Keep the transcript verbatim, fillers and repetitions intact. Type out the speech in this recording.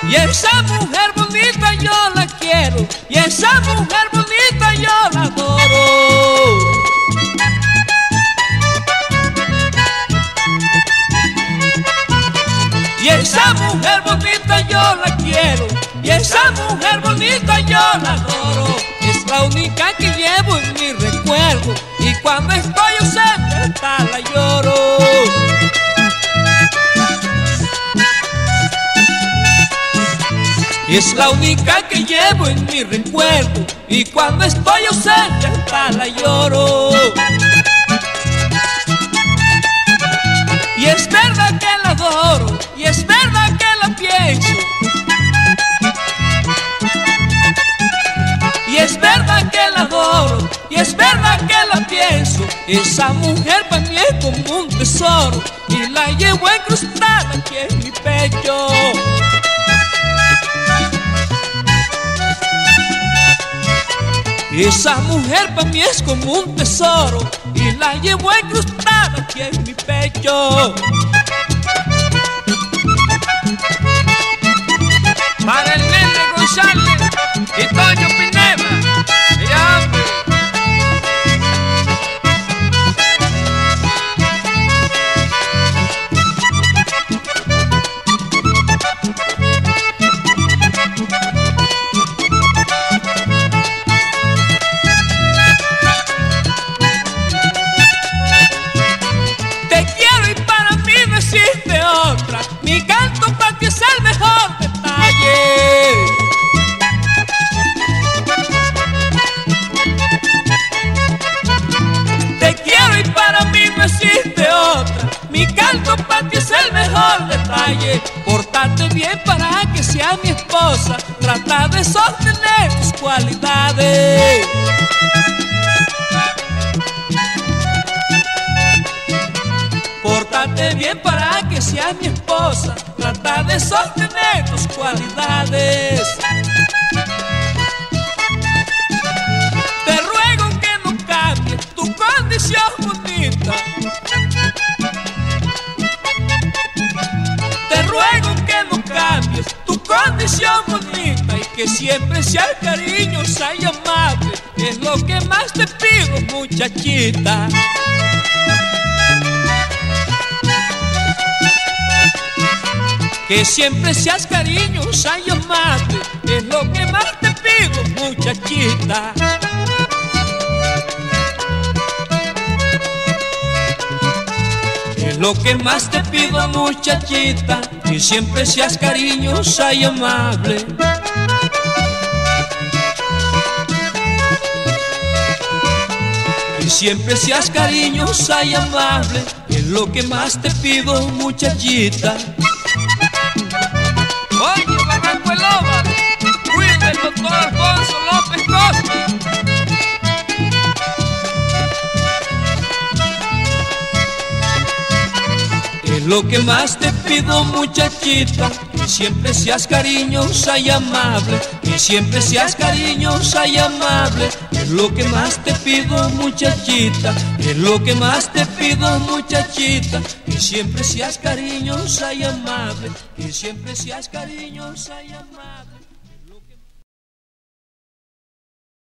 Y esa mujer bonita yo la quiero, y esa mujer bonita yo la adoro. Y esa mujer bonita yo la quiero, y esa mujer bonita yo la adoro. Es la única que llevo en mi recuerdo, y cuando estoy ausente hasta la lloro. Es la única que llevo en mi recuerdo, y cuando estoy ausente hasta la lloro. Y es verdad que la adoro, y es verdad que la pienso. Y es verdad que la adoro, y es verdad que la pienso. Esa mujer para mí es como un tesoro, y la llevo incrustada aquí en mi pecho. Esa mujer para mí es como un tesoro, y la llevo incrustada aquí en mi pecho. Para el Nene González y Toño Pineda, ya hombre. Mi canto para ti es el mejor detalle. Te quiero y para mí no existe otra. Mi canto para ti es el mejor detalle. Pórtate bien para que sea mi esposa. Trata de sostener tus cualidades. Pórtate bien para que seas mi esposa. Trata de sostener tus cualidades. Te ruego que no cambies tu condición bonita. Te ruego que no cambies tu condición bonita, y que siempre seas cariñosa y amable. Es lo que más te pido, muchachita. Que siempre seas cariñosa y amable, es lo que más te pido, muchachita. Es lo que más te pido, muchachita, que siempre seas cariñosa y amable. Que siempre seas cariñosa y amable, es lo que más te pido, muchachita. Oye, Barranco El Loba, cuida el doctor Alfonso López Costa. Es lo que más te pido, muchachita, que siempre seas cariñosa y amable. Que siempre seas cariñosa y amable. Es lo que más te pido, muchachita. Es lo que más te pido, muchachita. Que siempre seas cariñosa y amable. Que siempre seas cariñosa y amable.